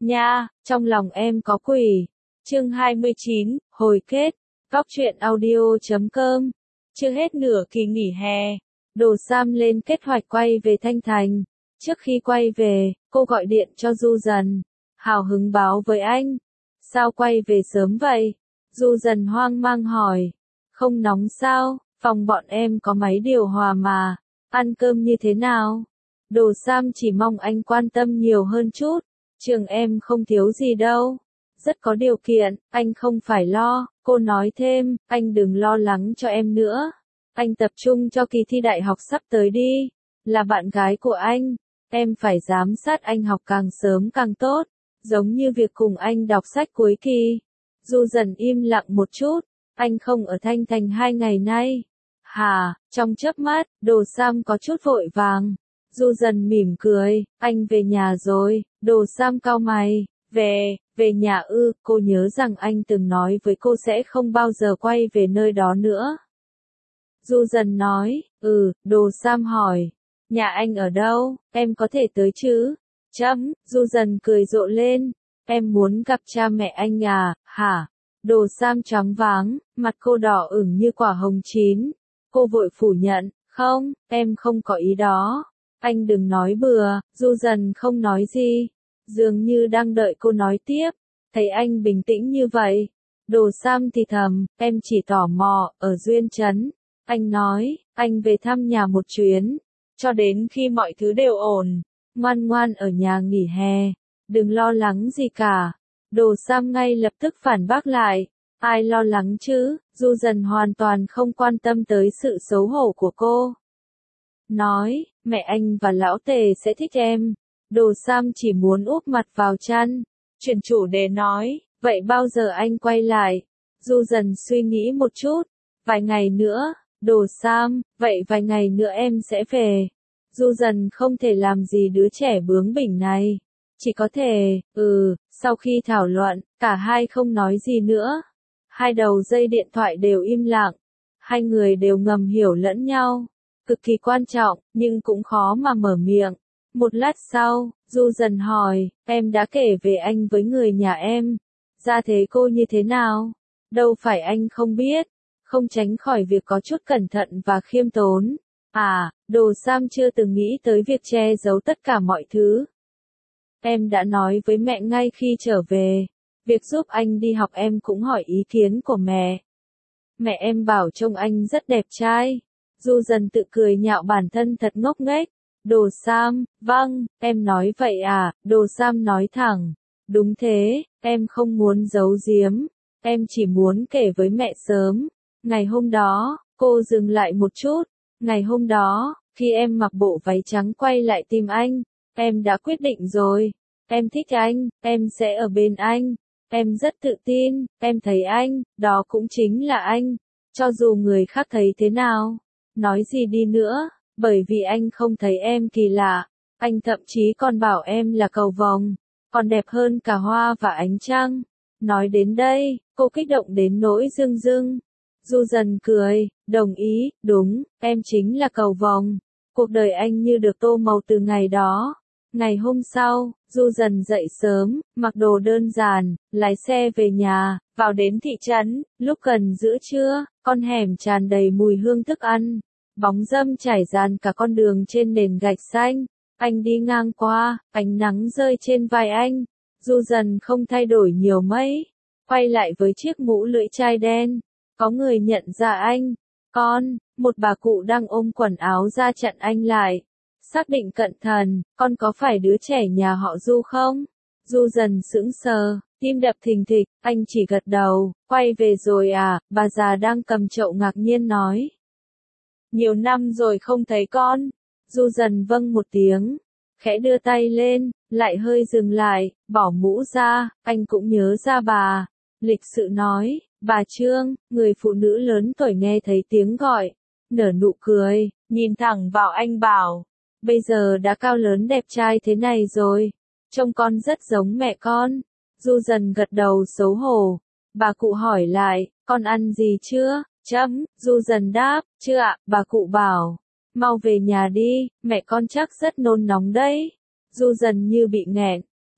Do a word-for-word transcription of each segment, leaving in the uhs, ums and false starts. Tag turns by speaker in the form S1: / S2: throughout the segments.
S1: nha, trong lòng em có quỷ. Chương hai mươi chín, hồi kết. Góc truyện audio chấm com. Chưa hết nửa kỳ nghỉ hè, Đồ Sam lên kế hoạch quay về Thanh Thành. Trước khi quay về, cô gọi điện cho Du Dần, hào hứng báo với anh. Sao quay về sớm vậy? Du Dần hoang mang hỏi. Không nóng sao, phòng bọn em có máy điều hòa mà. Ăn cơm như thế nào? Đồ Sam chỉ mong anh quan tâm nhiều hơn chút. Trường em không thiếu gì đâu. Rất có điều kiện, anh không phải lo. Cô nói thêm, anh đừng lo lắng cho em nữa. Anh tập trung cho kỳ thi đại học sắp tới đi. Là bạn gái của anh, em phải giám sát anh học càng sớm càng tốt. Giống như việc cùng anh đọc sách cuối kỳ. Du Dần im lặng một chút. Anh không ở Thanh Thành hai ngày nay. Hà, trong chớp mắt, Đồ Sam có chút vội vàng. Du Dần mỉm cười, anh về nhà rồi. Đồ Sam cau mày, về, về nhà ư? Cô nhớ rằng anh từng nói với cô sẽ không bao giờ quay về nơi đó nữa. Du Dần nói, ừ. Đồ Sam hỏi, nhà anh ở đâu, em có thể tới chứ? Chấm. Du Dần cười rộ lên, em muốn gặp cha mẹ anh à? Hả? Đồ Sam choáng váng, mặt cô đỏ ửng như quả hồng chín. Cô vội phủ nhận, không, em không có ý đó. Anh đừng nói bừa. Du Dần không nói gì, dường như đang đợi cô nói tiếp. Thấy anh bình tĩnh như vậy, Đồ Sam thì thầm, em chỉ tò mò. Ở Duyên Trấn, anh nói, anh về thăm nhà một chuyến, cho đến khi mọi thứ đều ổn. Ngoan ngoan ở nhà nghỉ hè, đừng lo lắng gì cả. Đồ Sam ngay lập tức phản bác lại, ai lo lắng chứ? Du Dần hoàn toàn không quan tâm tới sự xấu hổ của cô. Nói, mẹ anh và lão Tề sẽ thích em. Đồ Sam chỉ muốn úp mặt vào chăn. Chuyển chủ đề nói, vậy bao giờ anh quay lại? Du Dần suy nghĩ một chút, vài ngày nữa. Đồ Sam, vậy vài ngày nữa em sẽ về. Du Dần không thể làm gì đứa trẻ bướng bỉnh này. Chỉ có thể, ừ. Sau khi thảo luận, cả hai không nói gì nữa. Hai đầu dây điện thoại đều im lặng. Hai người đều ngầm hiểu lẫn nhau. Cực kỳ quan trọng, nhưng cũng khó mà mở miệng. Một lát sau, Du Dần hỏi, em đã kể về anh với người nhà em. Ra thế cô như thế nào? Đâu phải anh không biết. Không tránh khỏi việc có chút cẩn thận và khiêm tốn. À, Đồ Sam chưa từng nghĩ tới việc che giấu tất cả mọi thứ. Em đã nói với mẹ ngay khi trở về. Việc giúp anh đi học em cũng hỏi ý kiến của mẹ. Mẹ em bảo trông anh rất đẹp trai. Du Dần tự cười nhạo bản thân thật ngốc nghếch. Đồ Sam, vâng, em nói vậy à? Đồ Sam nói thẳng. Đúng thế, em không muốn giấu giếm. Em chỉ muốn kể với mẹ sớm. Ngày hôm đó, cô dừng lại một chút. Ngày hôm đó, khi em mặc bộ váy trắng quay lại tìm anh, em đã quyết định rồi. Em thích anh, em sẽ ở bên anh. Em rất tự tin, em thấy anh, đó cũng chính là anh. Cho dù người khác thấy thế nào, nói gì đi nữa, bởi vì anh không thấy em kỳ lạ. Anh thậm chí còn bảo em là cầu vồng, còn đẹp hơn cả hoa và ánh trăng. Nói đến đây, cô kích động đến nỗi rưng rưng. Du Dần cười, đồng ý, đúng, em chính là cầu vồng. Cuộc đời anh như được tô màu từ ngày đó. Ngày hôm sau, Du Dần dậy sớm, mặc đồ đơn giản, lái xe về nhà, vào đến thị trấn. Lúc gần giữa trưa, con hẻm tràn đầy mùi hương thức ăn. Bóng râm trải dàn cả con đường trên nền gạch xanh. Anh đi ngang qua, ánh nắng rơi trên vai anh. Du Dần không thay đổi nhiều mấy, quay lại với chiếc mũ lưỡi chai đen. Có người nhận ra anh. Con, một bà cụ đang ôm quần áo ra chặn anh lại. Xác định cẩn thận, con có phải đứa trẻ nhà họ Du không? Du Dần sững sờ, tim đập thình thịch, anh chỉ gật đầu. Quay về rồi à? Bà già đang cầm chậu ngạc nhiên nói. Nhiều năm rồi không thấy con. Du Dần vâng một tiếng, khẽ đưa tay lên, lại hơi dừng lại, bỏ mũ ra. Anh cũng nhớ ra bà. Lịch sự nói, bà Trương. Người phụ nữ lớn tuổi nghe thấy tiếng gọi, nở nụ cười, nhìn thẳng vào anh bảo, bây giờ đã cao lớn đẹp trai thế này rồi, trông con rất giống mẹ con. Du Dần gật đầu xấu hổ. Bà cụ hỏi lại, con ăn gì chưa? Chấm. Du Dần đáp, chưa ạ. Bà cụ bảo, mau về nhà đi, mẹ con chắc rất nôn nóng đấy. Du Dần như bị nghẹn,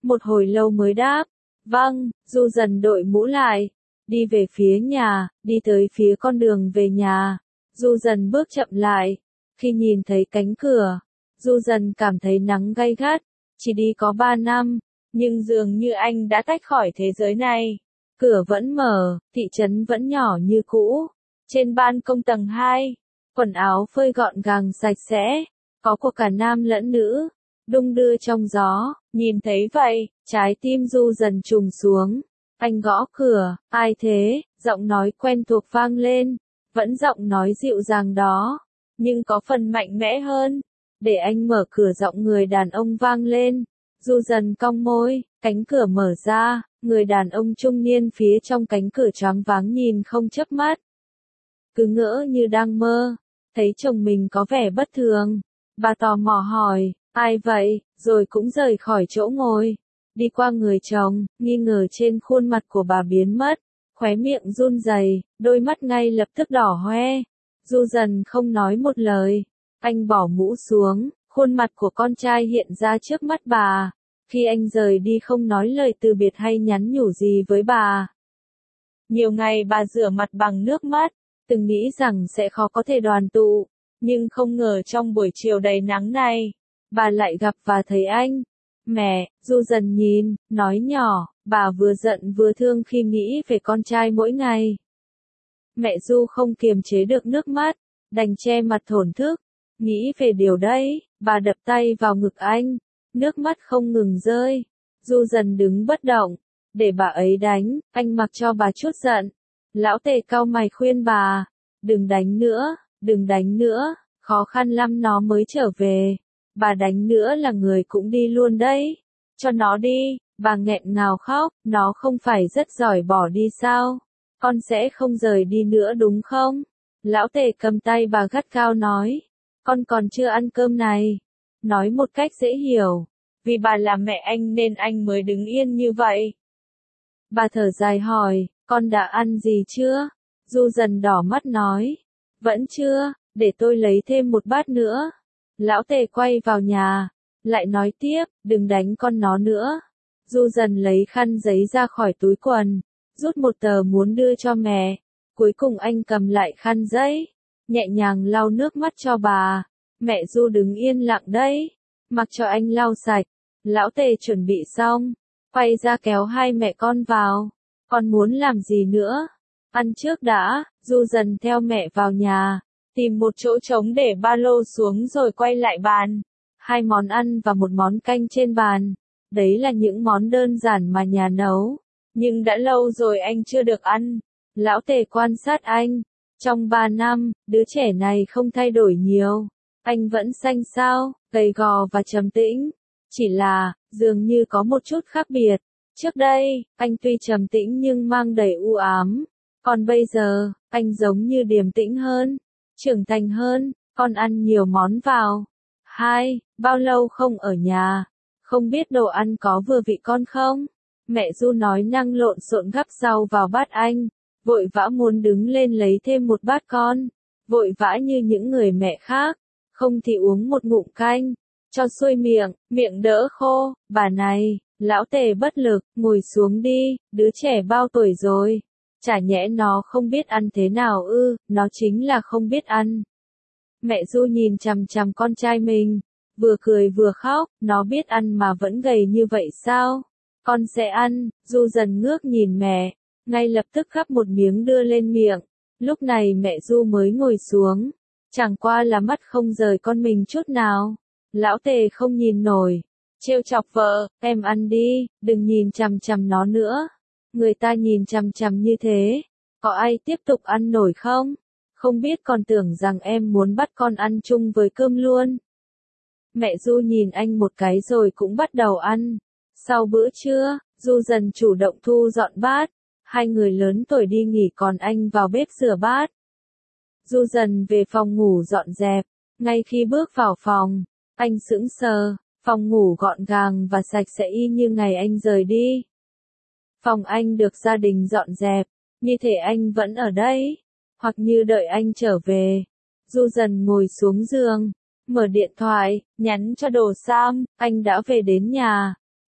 S1: một hồi lâu mới đáp. Vâng, Du Dần đội mũ lại, đi về phía nhà, đi tới phía con đường về nhà. Du Dần bước chậm lại, khi nhìn thấy cánh cửa, Du Dần cảm thấy nắng gay gắt, chỉ đi có ba năm, nhưng dường như anh đã tách khỏi thế giới này. Cửa vẫn mở, thị trấn vẫn nhỏ như cũ. Trên ban công tầng hai, quần áo phơi gọn gàng sạch sẽ, có của cả nam lẫn nữ, đung đưa trong gió. Nhìn thấy vậy, trái tim Du Dần trùng xuống. Anh gõ cửa, ai thế? Giọng nói quen thuộc vang lên, vẫn giọng nói dịu dàng đó, nhưng có phần mạnh mẽ hơn. Để anh mở cửa, giọng người đàn ông vang lên. Du Dần cong môi, cánh cửa mở ra, người đàn ông trung niên phía trong cánh cửa choáng váng nhìn không chớp mắt. Cứ ngỡ như đang mơ, thấy chồng mình có vẻ bất thường. Bà tò mò hỏi, ai vậy, rồi cũng rời khỏi chỗ ngồi. Đi qua người chồng, nghi ngờ trên khuôn mặt của bà biến mất, khóe miệng run rẩy, đôi mắt ngay lập tức đỏ hoe. Du Dần không nói một lời, anh bỏ mũ xuống, khuôn mặt của con trai hiện ra trước mắt bà. Khi anh rời đi không nói lời từ biệt hay nhắn nhủ gì với bà. Nhiều ngày bà rửa mặt bằng nước mắt, từng nghĩ rằng sẽ khó có thể đoàn tụ, nhưng không ngờ trong buổi chiều đầy nắng này, bà lại gặp và thấy anh. Mẹ, Du Dần nhìn, nói nhỏ, bà vừa giận vừa thương khi nghĩ về con trai mỗi ngày. Mẹ Du không kiềm chế được nước mắt, đành che mặt thổn thức. Nghĩ về điều đấy, bà đập tay vào ngực anh, nước mắt không ngừng rơi. Du Dần đứng bất động, để bà ấy đánh, anh mặc cho bà chút giận. Lão Tề cau mày khuyên bà, đừng đánh nữa, đừng đánh nữa, khó khăn lắm nó mới trở về. Bà đánh nữa là người cũng đi luôn đấy. Cho nó đi, bà nghẹn ngào khóc, nó không phải rất giỏi bỏ đi sao? Con sẽ không rời đi nữa đúng không? Lão Tề cầm tay bà gắt gao nói, con còn chưa ăn cơm này. Nói một cách dễ hiểu, vì bà là mẹ anh nên anh mới đứng yên như vậy. Bà thở dài hỏi, con đã ăn gì chưa? Du Dần đỏ mắt nói, vẫn chưa, để tôi lấy thêm một bát nữa. Lão Tề quay vào nhà, lại nói tiếp, đừng đánh con nó nữa. Du Dần lấy khăn giấy ra khỏi túi quần, rút một tờ muốn đưa cho mẹ. Cuối cùng anh cầm lại khăn giấy, nhẹ nhàng lau nước mắt cho bà. Mẹ Du đứng yên lặng đấy, mặc cho anh lau sạch. Lão Tề chuẩn bị xong, quay ra kéo hai mẹ con vào. Con muốn làm gì nữa? Ăn trước đã. Du Dần theo mẹ vào nhà, tìm một chỗ trống để ba lô xuống rồi quay lại bàn. Hai món ăn và một món canh trên bàn. Đấy là những món đơn giản mà nhà nấu, nhưng đã lâu rồi anh chưa được ăn. Lão Tề quan sát anh. Trong ba năm, đứa trẻ này không thay đổi nhiều. Anh vẫn xanh xao, gầy gò và trầm tĩnh. Chỉ là, dường như có một chút khác biệt. Trước đây, anh tuy trầm tĩnh nhưng mang đầy u ám. Còn bây giờ, anh giống như điềm tĩnh hơn, trưởng thành hơn. Con ăn nhiều món vào. Hai, bao lâu không ở nhà? Không biết đồ ăn có vừa vị con không? Mẹ Du nói năng lộn xộn gắp rau vào bát anh. Vội vã muốn đứng lên lấy thêm một bát con. Vội vã như những người mẹ khác. Không thì uống một ngụm canh, cho xuôi miệng, miệng đỡ khô. Bà này, Lão Tề bất lực, ngồi xuống đi, đứa trẻ bao tuổi rồi? Chả nhẽ nó không biết ăn thế nào ư? Nó chính là không biết ăn. Mẹ Du nhìn chằm chằm con trai mình, vừa cười vừa khóc. Nó biết ăn mà vẫn gầy như vậy sao? Con sẽ ăn. Du Dần ngước nhìn mẹ, ngay lập tức gắp một miếng đưa lên miệng. Lúc này mẹ Du mới ngồi xuống, chẳng qua là mắt không rời con mình chút nào. Lão Tề không nhìn nổi, trêu chọc vợ, em ăn đi, đừng nhìn chằm chằm nó nữa. Người ta nhìn chằm chằm như thế, có ai tiếp tục ăn nổi không? Không biết còn tưởng rằng em muốn bắt con ăn chung với cơm luôn. Mẹ Du nhìn anh một cái rồi cũng bắt đầu ăn. Sau bữa trưa, Du Dần chủ động thu dọn bát. Hai người lớn tuổi đi nghỉ còn anh vào bếp rửa bát. Du Dần về phòng ngủ dọn dẹp. Ngay khi bước vào phòng, anh sững sờ. Phòng ngủ gọn gàng và sạch sẽ y như ngày anh rời đi. Phòng anh được gia đình dọn dẹp, như thể anh vẫn ở đây, hoặc như đợi anh trở về. Du Dần ngồi xuống giường, mở điện thoại, nhắn cho Đồ Sam, anh đã về đến nhà.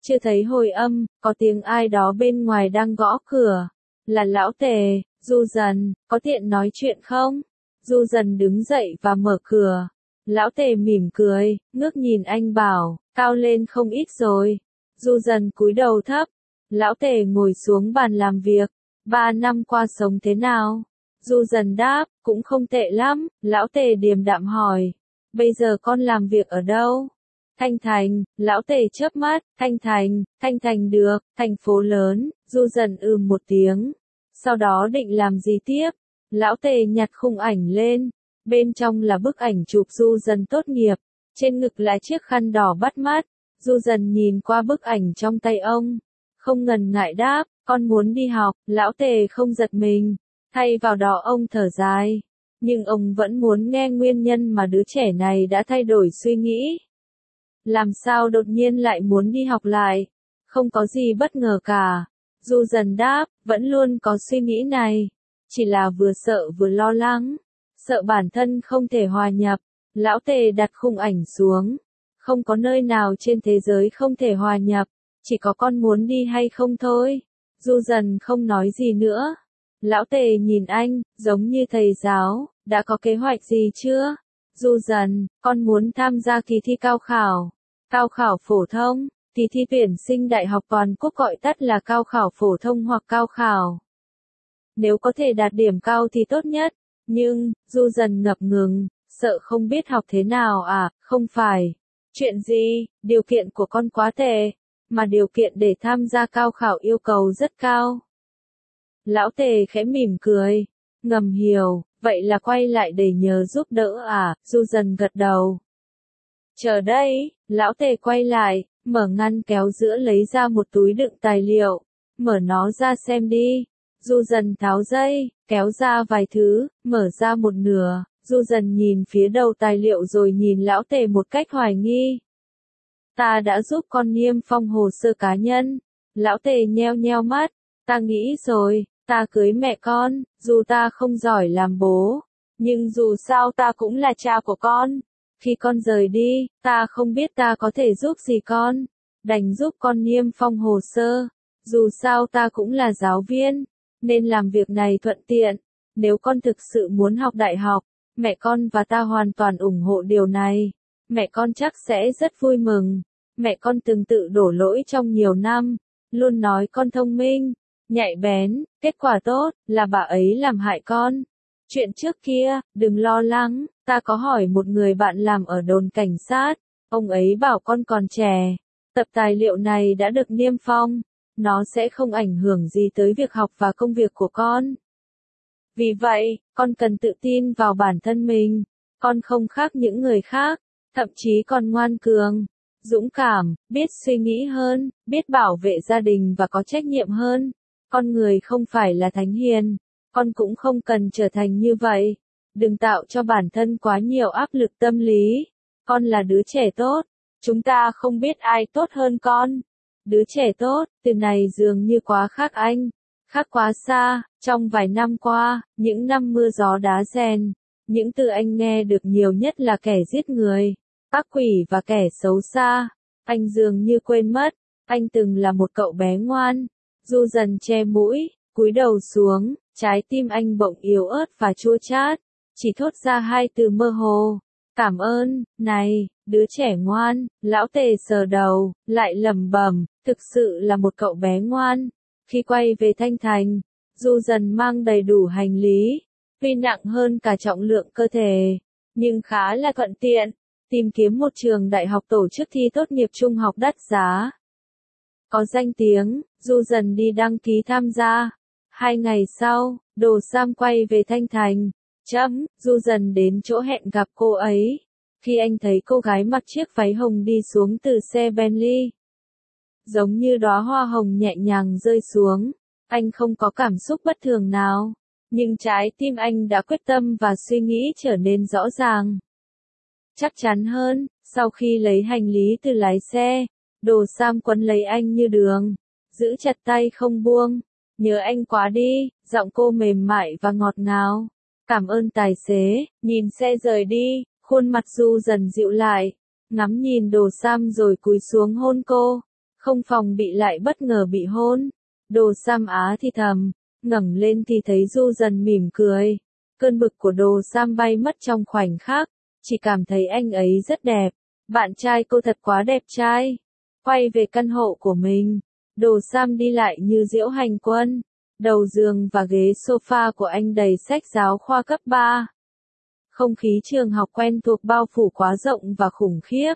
S1: Chưa thấy hồi âm, có tiếng ai đó bên ngoài đang gõ cửa. Là lão Tề. Du Dần, có tiện nói chuyện không? Du Dần đứng dậy và mở cửa. Lão Tề mỉm cười, ngước nhìn anh bảo, cao lên không ít rồi. Du Dần cúi đầu thấp. Lão Tề ngồi xuống bàn làm việc. Ba năm qua sống thế nào? Du Dần đáp, cũng không tệ lắm. Lão Tề điềm đạm hỏi, bây giờ con làm việc ở đâu? Thanh Thành. Lão Tề chớp mắt. Thanh Thành, Thanh Thành được, thành phố lớn. Du Dần ừm một tiếng. Sau đó định làm gì tiếp? Lão Tề nhặt khung ảnh lên. Bên trong là bức ảnh chụp Du Dần tốt nghiệp. Trên ngực là chiếc khăn đỏ bắt mắt. Du Dần nhìn qua bức ảnh trong tay ông. Không ngần ngại đáp, con muốn đi học. Lão Tề không giật mình. Thay vào đó ông thở dài. Nhưng ông vẫn muốn nghe nguyên nhân mà đứa trẻ này đã thay đổi suy nghĩ. Làm sao đột nhiên lại muốn đi học lại? Không có gì bất ngờ cả. Du Dần đáp, vẫn luôn có suy nghĩ này. Chỉ là vừa sợ vừa lo lắng. Sợ bản thân không thể hòa nhập. Lão Tề đặt khung ảnh xuống. Không có nơi nào trên thế giới không thể hòa nhập. Chỉ có con muốn đi hay không thôi. Du Dần không nói gì nữa. Lão Tề nhìn anh, giống như thầy giáo, đã có kế hoạch gì chưa? Du Dần, con muốn tham gia kỳ thi cao khảo. Cao khảo phổ thông, kỳ thi tuyển sinh đại học toàn quốc gọi tắt là cao khảo phổ thông hoặc cao khảo. Nếu có thể đạt điểm cao thì tốt nhất, nhưng, Du Dần ngập ngừng, sợ không biết học thế nào à, không phải. Chuyện gì, điều kiện của con quá tệ, mà điều kiện để tham gia cao khảo yêu cầu rất cao. Lão Tề khẽ mỉm cười, ngầm hiểu, vậy là quay lại để nhờ giúp đỡ à, Du Dần gật đầu. Chờ đây, lão Tề quay lại, mở ngăn kéo giữa lấy ra một túi đựng tài liệu, mở nó ra xem đi. Du Dần tháo dây, kéo ra vài thứ, mở ra một nửa, Du Dần nhìn phía đầu tài liệu rồi nhìn lão Tề một cách hoài nghi. Ta đã giúp con niêm phong hồ sơ cá nhân. Lão Tề nheo nheo mắt, ta nghĩ rồi, ta cưới mẹ con, dù ta không giỏi làm bố, nhưng dù sao ta cũng là cha của con. Khi con rời đi, ta không biết ta có thể giúp gì con, đành giúp con niêm phong hồ sơ. Dù sao ta cũng là giáo viên, nên làm việc này thuận tiện. Nếu con thực sự muốn học đại học, mẹ con và ta hoàn toàn ủng hộ điều này. Mẹ con chắc sẽ rất vui mừng. Mẹ con từng tự đổ lỗi trong nhiều năm, luôn nói con thông minh, nhạy bén, kết quả tốt, là bà ấy làm hại con. Chuyện trước kia, đừng lo lắng, ta có hỏi một người bạn làm ở đồn cảnh sát, ông ấy bảo con còn trẻ. Tập tài liệu này đã được niêm phong, nó sẽ không ảnh hưởng gì tới việc học và công việc của con. Vì vậy, con cần tự tin vào bản thân mình, con không khác những người khác, thậm chí còn ngoan cường, dũng cảm, biết suy nghĩ hơn, biết bảo vệ gia đình và có trách nhiệm hơn. Con người không phải là thánh hiền, con cũng không cần trở thành như vậy. Đừng tạo cho bản thân quá nhiều áp lực tâm lý. Con là đứa trẻ tốt, chúng ta không biết ai tốt hơn con. Đứa trẻ tốt, từ này dường như quá khác anh, khác quá xa. Trong vài năm qua, những năm mưa gió đá rèn, những từ anh nghe được nhiều nhất là kẻ giết người, ác quỷ và kẻ xấu xa. Anh dường như quên mất, anh từng là một cậu bé ngoan. Du Dần che mũi, cúi đầu xuống, trái tim anh bỗng yếu ớt và chua chát, chỉ thốt ra hai từ mơ hồ. Cảm ơn, này, đứa trẻ ngoan. Lão Tề sờ đầu, lại lẩm bẩm, thực sự là một cậu bé ngoan. Khi quay về Thanh Thành, Du Dần mang đầy đủ hành lý, tuy nặng hơn cả trọng lượng cơ thể, nhưng khá là thuận tiện. Tìm kiếm một trường đại học tổ chức thi tốt nghiệp trung học đắt giá, có danh tiếng, Du Dần đi đăng ký tham gia. Hai ngày sau, Đồ Sam quay về Thanh Thành. Chấm, Du Dần đến chỗ hẹn gặp cô ấy. Khi anh thấy cô gái mặc chiếc váy hồng đi xuống từ xe Bentley, giống như đóa hoa hồng nhẹ nhàng rơi xuống, anh không có cảm xúc bất thường nào, nhưng trái tim anh đã quyết tâm và suy nghĩ trở nên rõ ràng, chắc chắn hơn. Sau khi lấy hành lý từ lái xe, Đồ Sam quấn lấy anh như đường, giữ chặt tay không buông. Nhớ anh quá đi, giọng cô mềm mại và ngọt ngào. Cảm ơn tài xế. Nhìn xe rời đi, khuôn mặt Du Dần dịu lại, ngắm nhìn Đồ Sam rồi cúi xuống hôn cô. không phòng bị lại bất ngờ bị hôn. Đồ Sam Á thì thầm, ngẩng lên thì thấy Du Dần mỉm cười. Cơn bực của Đồ Sam bay mất trong khoảnh khắc, chỉ cảm thấy anh ấy rất đẹp. Bạn trai cô thật quá đẹp trai. Quay về căn hộ của mình, Đồ Sam đi lại như diễu hành quân. Đầu giường và ghế sofa của anh đầy sách giáo khoa cấp ba. Không khí trường học quen thuộc bao phủ quá rộng và khủng khiếp.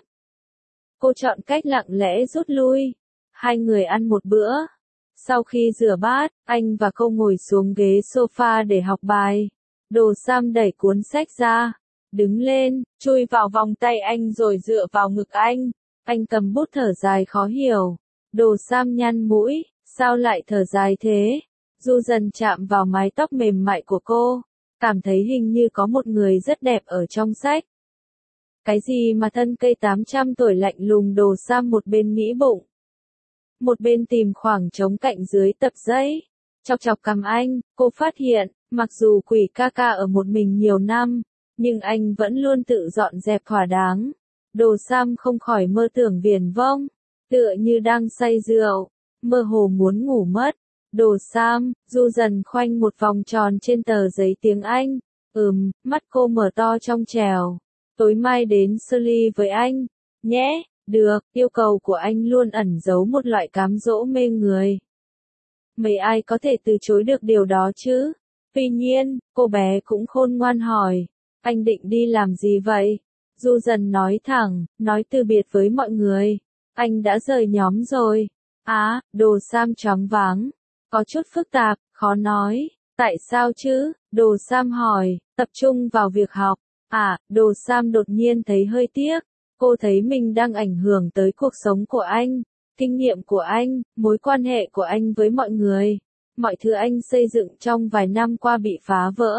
S1: Cô chọn cách lặng lẽ rút lui. Hai người ăn một bữa. Sau khi rửa bát, anh và cô ngồi xuống ghế sofa để học bài. Đồ Sam đẩy cuốn sách ra, đứng lên, chui vào vòng tay anh rồi dựa vào ngực anh. Anh cầm bút thở dài khó hiểu. Đồ Sam nhăn mũi, sao lại thở dài thế? Du Dần chạm vào mái tóc mềm mại của cô, cảm thấy hình như có một người rất đẹp ở trong sách. Cái gì mà thân cây tám trăm tuổi lạnh lùng? Đồ Sam một bên nghĩ bụng, một bên tìm khoảng trống cạnh dưới tập giấy. Chọc chọc cằm anh, cô phát hiện, mặc dù quỷ ca ca ở một mình nhiều năm, nhưng anh vẫn luôn tự dọn dẹp thỏa đáng. Đồ Sam không khỏi mơ tưởng viển vông, tựa như đang say rượu, mơ hồ muốn ngủ mất. Đồ Sam, Du Dần khoanh một vòng tròn trên tờ giấy tiếng Anh. Ừm, mắt cô mở to trong trèo. Tối mai đến Surrey với anh, nhé. Được, yêu cầu của anh luôn ẩn giấu một loại cám dỗ mê người. Mấy ai có thể từ chối được điều đó chứ? Tuy nhiên, cô bé cũng khôn ngoan hỏi, anh định đi làm gì vậy? Du Dần nói thẳng, nói từ biệt với mọi người. Anh đã rời nhóm rồi. Á, Đồ Sam choáng váng. Có chút phức tạp, khó nói. Tại sao chứ? Đồ Sam hỏi, tập trung vào việc học. À, Đồ Sam đột nhiên thấy hơi tiếc. Cô thấy mình đang ảnh hưởng tới cuộc sống của anh, kinh nghiệm của anh, mối quan hệ của anh với mọi người. Mọi thứ anh xây dựng trong vài năm qua bị phá vỡ.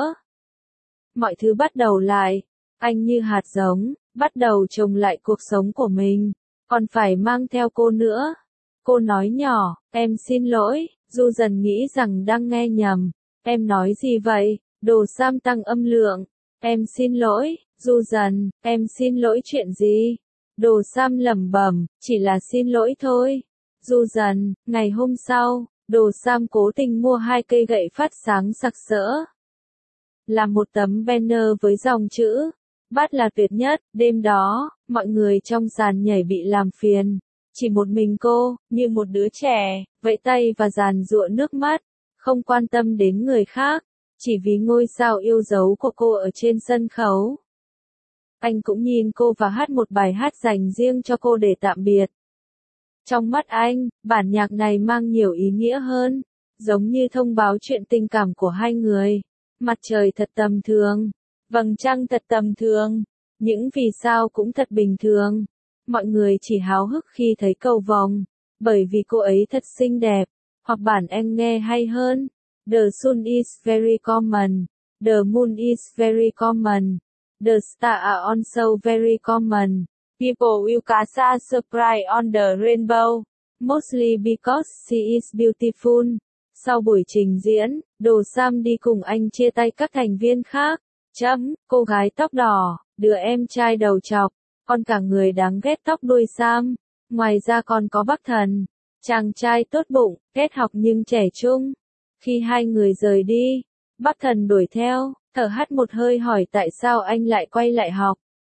S1: Mọi thứ bắt đầu lại. Anh như hạt giống, bắt đầu trồng lại cuộc sống của mình. Còn phải mang theo cô nữa. Cô nói nhỏ, em xin lỗi. Du Dần nghĩ rằng đang nghe nhầm. Em nói gì vậy? Đồ Sam tăng âm lượng. Em xin lỗi, Du Dần, em xin lỗi chuyện gì? Đồ Sam lẩm bẩm, chỉ là xin lỗi thôi. Du Dần, ngày hôm sau, Đồ Sam cố tình mua hai cây gậy phát sáng sặc sỡ. Làm một tấm banner với dòng chữ, bát là tuyệt nhất. Đêm đó, mọi người trong sàn nhảy bị làm phiền. Chỉ một mình cô, như một đứa trẻ, vẫy tay và giàn giụa nước mắt, không quan tâm đến người khác, chỉ vì ngôi sao yêu dấu của cô ở trên sân khấu. Anh cũng nhìn cô và hát một bài hát dành riêng cho cô để tạm biệt. Trong mắt anh, bản nhạc này mang nhiều ý nghĩa hơn, giống như thông báo chuyện tình cảm của hai người. Mặt trời thật tầm thường, vầng trăng thật tầm thường, những vì sao cũng thật bình thường. Mọi người chỉ háo hức khi thấy cầu vồng, bởi vì cô ấy thật xinh đẹp, hoặc bản anh nghe hay hơn. The sun is very common, the moon is very common, the stars are also very common. People will cast a surprise on the rainbow, mostly because she is beautiful. Sau buổi trình diễn, Đồ Sam đi cùng anh chia tay các thành viên khác. Chấm, cô gái tóc đỏ, đứa em trai đầu trọc, còn cả người đáng ghét tóc đuôi Sam. Ngoài ra còn có Bắc Thần, chàng trai tốt bụng, ghét học nhưng trẻ trung. Khi hai người rời đi, Bắc Thần đuổi theo, thở hắt một hơi hỏi tại sao anh lại quay lại học.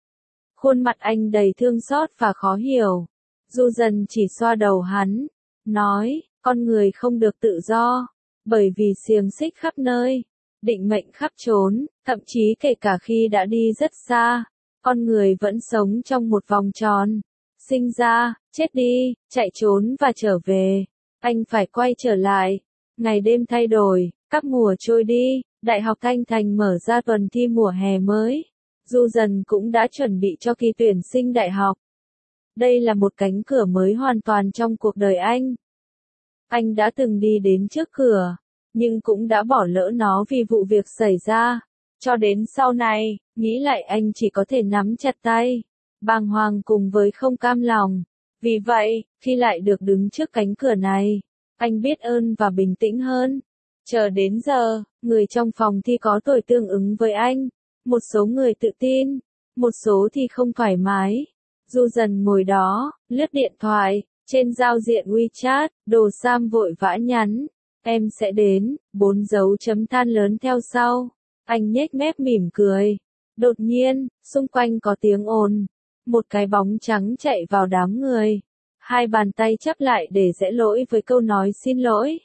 S1: Khuôn mặt anh đầy thương xót và khó hiểu. Du Dần chỉ xoa đầu hắn, nói, con người không được tự do, bởi vì xiềng xích khắp nơi, định mệnh khắp trốn, thậm chí kể cả khi đã đi rất xa, con người vẫn sống trong một vòng tròn. Sinh ra, chết đi, chạy trốn và trở về. Anh phải quay trở lại. Ngày đêm thay đổi, các mùa trôi đi, Đại học Thanh Thành mở ra tuần thi mùa hè mới. Du Dần cũng đã chuẩn bị cho kỳ tuyển sinh đại học. Đây là một cánh cửa mới hoàn toàn trong cuộc đời anh. Anh đã từng đi đến trước cửa, nhưng cũng đã bỏ lỡ nó vì vụ việc xảy ra. Cho đến sau này, nghĩ lại anh chỉ có thể nắm chặt tay, bàng hoàng cùng với không cam lòng. Vì vậy, khi lại được đứng trước cánh cửa này, anh biết ơn và bình tĩnh hơn. Chờ đến giờ, người trong phòng thi có tuổi tương ứng với anh. Một số người tự tin, một số thì không thoải mái. Du Dần ngồi đó, lướt điện thoại, Trên giao diện WeChat, Đồ Sam vội vã nhắn, em sẽ đến, bốn dấu chấm than lớn theo sau. Anh nhếch mép mỉm cười. Đột nhiên, xung quanh có tiếng ồn. Một cái bóng trắng chạy vào đám người. Hai bàn tay chắp lại để giãy lỗi với câu nói xin lỗi.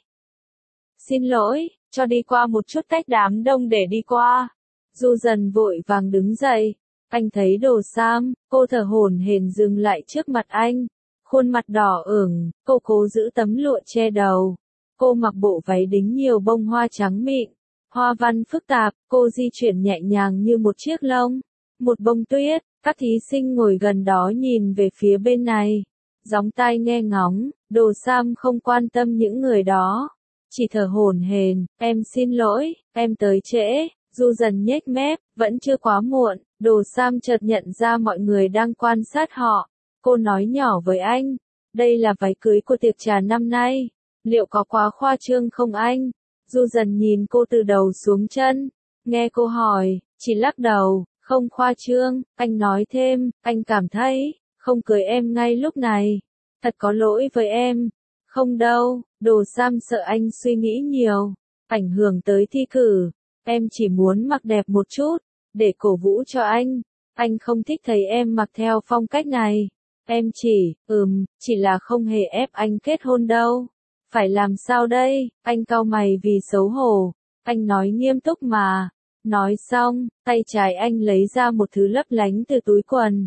S1: Xin lỗi, cho đi qua một chút cách đám đông để đi qua. Du Dần vội vàng đứng dậy. Anh thấy Đồ Sam, cô thở hổn hển dừng lại trước mặt anh. Khuôn mặt đỏ ửng, cô cố giữ tấm lụa che đầu. Cô mặc bộ váy đính nhiều bông hoa trắng mịn. Hoa văn phức tạp, cô di chuyển nhẹ nhàng như một chiếc lông. Một bông tuyết, các thí sinh ngồi gần đó nhìn về phía bên này. Gióng tai nghe ngóng, Đồ Sam không quan tâm những người đó. Chỉ thở hổn hển, em xin lỗi, em tới trễ. Du Dần nhếch mép, vẫn chưa quá muộn. Đồ Sam chợt nhận ra mọi người đang quan sát họ. Cô nói nhỏ với anh, đây là váy cưới của tiệc trà năm nay. Liệu có quá khoa trương không anh? Du Dần nhìn cô từ đầu xuống chân. Nghe cô hỏi, chỉ lắc đầu, không khoa trương. Anh nói thêm, anh cảm thấy, không cưới em ngay lúc này. Thật có lỗi với em. Không đâu, Đồ Sam sợ anh suy nghĩ nhiều. Ảnh hưởng tới thi cử. Em chỉ muốn mặc đẹp một chút, để cổ vũ cho anh. Anh không thích thấy em mặc theo phong cách này. Em chỉ, ừm, chỉ là không hề ép anh kết hôn đâu. Phải làm sao đây? Anh cau mày vì xấu hổ. Anh nói nghiêm túc mà. Nói xong, tay trái anh lấy ra một thứ lấp lánh từ túi quần.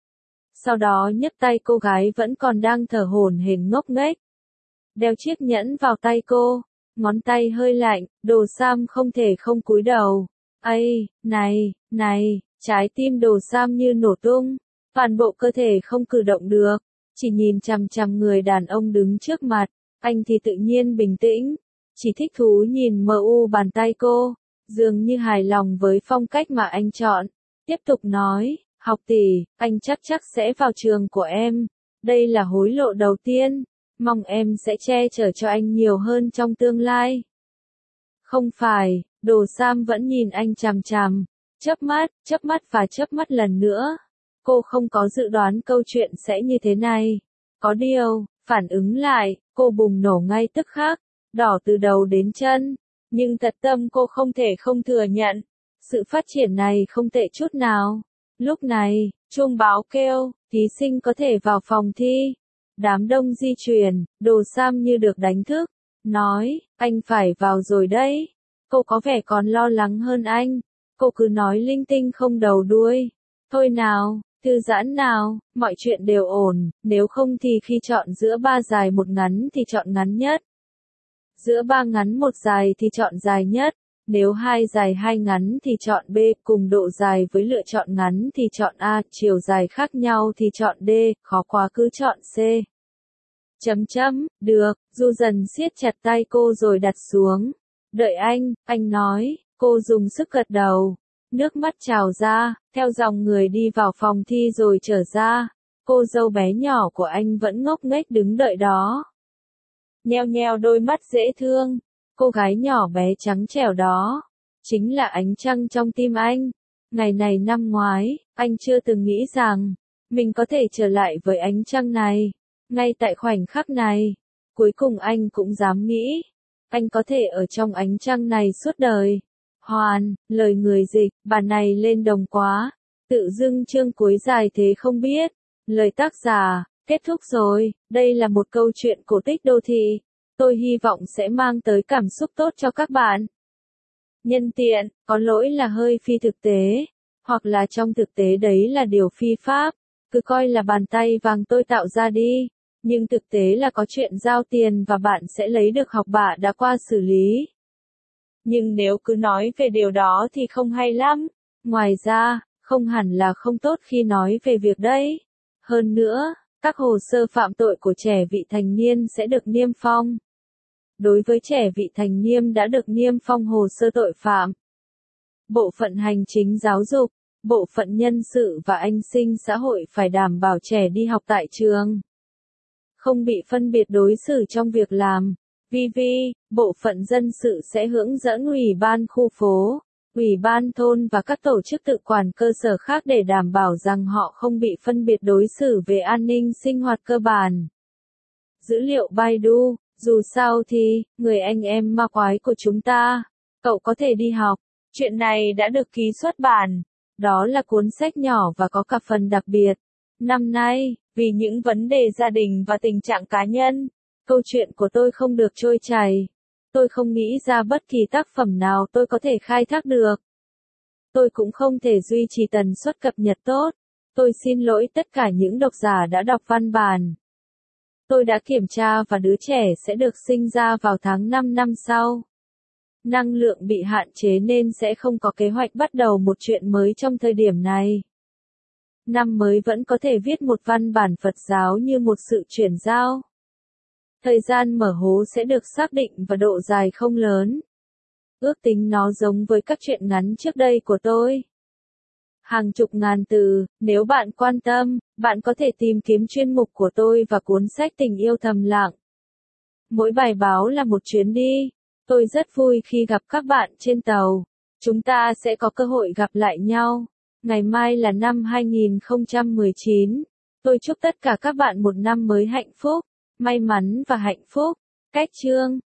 S1: Sau đó nhấc tay cô gái vẫn còn đang thở hổn hển ngốc nghếch. Đeo chiếc nhẫn vào tay cô. Ngón tay hơi lạnh, Đồ Sam không thể không cúi đầu. Ây, này, này, trái tim Đồ Sam như nổ tung. Toàn bộ cơ thể không cử động được. Chỉ nhìn chằm chằm người đàn ông đứng trước mặt. Anh thì tự nhiên bình tĩnh. Chỉ thích thú nhìn mờ u bàn tay cô. Dường như hài lòng với phong cách mà anh chọn. Tiếp tục nói, học tỷ, anh chắc chắc sẽ vào trường của em. Đây là hối lộ đầu tiên. Mong em sẽ che chở cho anh nhiều hơn trong tương lai. Không phải, Đồ Sam vẫn nhìn anh chằm chằm. Chớp mắt, chớp mắt và chớp mắt lần nữa. Cô không có dự đoán câu chuyện sẽ như thế này. Có điều, phản ứng lại, cô bùng nổ ngay tức khắc. Đỏ từ đầu đến chân. Nhưng thật tâm cô không thể không thừa nhận. Sự phát triển này không tệ chút nào. Lúc này, chuông báo kêu, thí sinh có thể vào phòng thi. Đám đông di chuyển, Đồ Sam như được đánh thức. Nói, anh phải vào rồi đấy. Cô có vẻ còn lo lắng hơn anh. Cô cứ nói linh tinh không đầu đuôi. Thôi nào, thư giãn nào, mọi chuyện đều ổn. Nếu không thì khi chọn giữa ba dài một ngắn thì chọn ngắn nhất. Giữa ba ngắn một dài thì chọn dài nhất. Nếu hai dài hai ngắn thì chọn B, cùng độ dài với lựa chọn ngắn thì chọn A, chiều dài khác nhau thì chọn D, khó quá cứ chọn C. Chấm chấm, được, Du Dần siết chặt tay cô rồi đặt xuống. Đợi anh, anh nói, cô dùng sức gật đầu. Nước mắt trào ra, theo dòng người đi vào phòng thi rồi trở ra. Cô dâu bé nhỏ của anh vẫn ngốc nghếch đứng đợi đó. Nheo nheo đôi mắt dễ thương. Cô gái nhỏ bé trắng trẻo đó. Chính là ánh trăng trong tim anh. Ngày này năm ngoái, anh chưa từng nghĩ rằng, mình có thể trở lại với ánh trăng này. Ngay tại khoảnh khắc này, cuối cùng anh cũng dám nghĩ, anh có thể ở trong ánh trăng này suốt đời. Hoàn, lời người dịch, bà này lên đồng quá. Tự dưng chương cuối dài thế không biết. Lời tác giả, kết thúc rồi, đây là một câu chuyện cổ tích đô thị. Tôi hy vọng sẽ mang tới cảm xúc tốt cho các bạn. Nhân tiện, có lỗi là hơi phi thực tế, hoặc là trong thực tế đấy là điều phi pháp, cứ coi là bàn tay vàng tôi tạo ra đi. Nhưng thực tế là có chuyện giao tiền và bạn sẽ lấy được học bạ đã qua xử lý. Nhưng nếu cứ nói về điều đó thì không hay lắm. Ngoài ra, không hẳn là không tốt khi nói về việc đấy. Hơn nữa, các hồ sơ phạm tội của trẻ vị thành niên sẽ được niêm phong. Đối với trẻ vị thành niên đã được niêm phong hồ sơ tội phạm, Bộ phận Hành chính Giáo dục, Bộ phận Nhân sự và An sinh xã hội phải đảm bảo trẻ đi học tại trường không bị phân biệt đối xử trong việc làm. vê vê, Bộ phận Dân sự sẽ hướng dẫn Ủy ban khu phố, Ủy ban thôn và các tổ chức tự quản cơ sở khác để đảm bảo rằng họ không bị phân biệt đối xử về an ninh sinh hoạt cơ bản. dữ liệu Baidu, dù sao thì, người anh em ma quái của chúng ta, cậu có thể đi học. Chuyện này đã được ký xuất bản. Đó là cuốn sách nhỏ và có cả phần đặc biệt. Năm nay, vì những vấn đề gia đình và tình trạng cá nhân, câu chuyện của tôi không được trôi chảy. Tôi không nghĩ ra bất kỳ tác phẩm nào tôi có thể khai thác được. Tôi cũng không thể duy trì tần suất cập nhật tốt. Tôi xin lỗi tất cả những độc giả đã đọc văn bản. Tôi đã kiểm tra và đứa trẻ sẽ được sinh ra vào tháng năm năm sau. Năng lượng bị hạn chế nên sẽ không có kế hoạch bắt đầu một chuyện mới trong thời điểm này. Năm mới vẫn có thể viết một văn bản Phật giáo như một sự chuyển giao. Thời gian mở hố sẽ được xác định và độ dài không lớn. Ước tính nó giống với các truyện ngắn trước đây của tôi. Hàng chục ngàn từ, nếu bạn quan tâm, bạn có thể tìm kiếm chuyên mục của tôi và cuốn sách Tình yêu thầm lặng. Mỗi bài báo là một chuyến đi. Tôi rất vui khi gặp các bạn trên tàu. Chúng ta sẽ có cơ hội gặp lại nhau. Ngày mai là năm hai nghìn không trăm mười chín. Tôi chúc tất cả các bạn một năm mới hạnh phúc, may mắn và hạnh phúc. Cách chương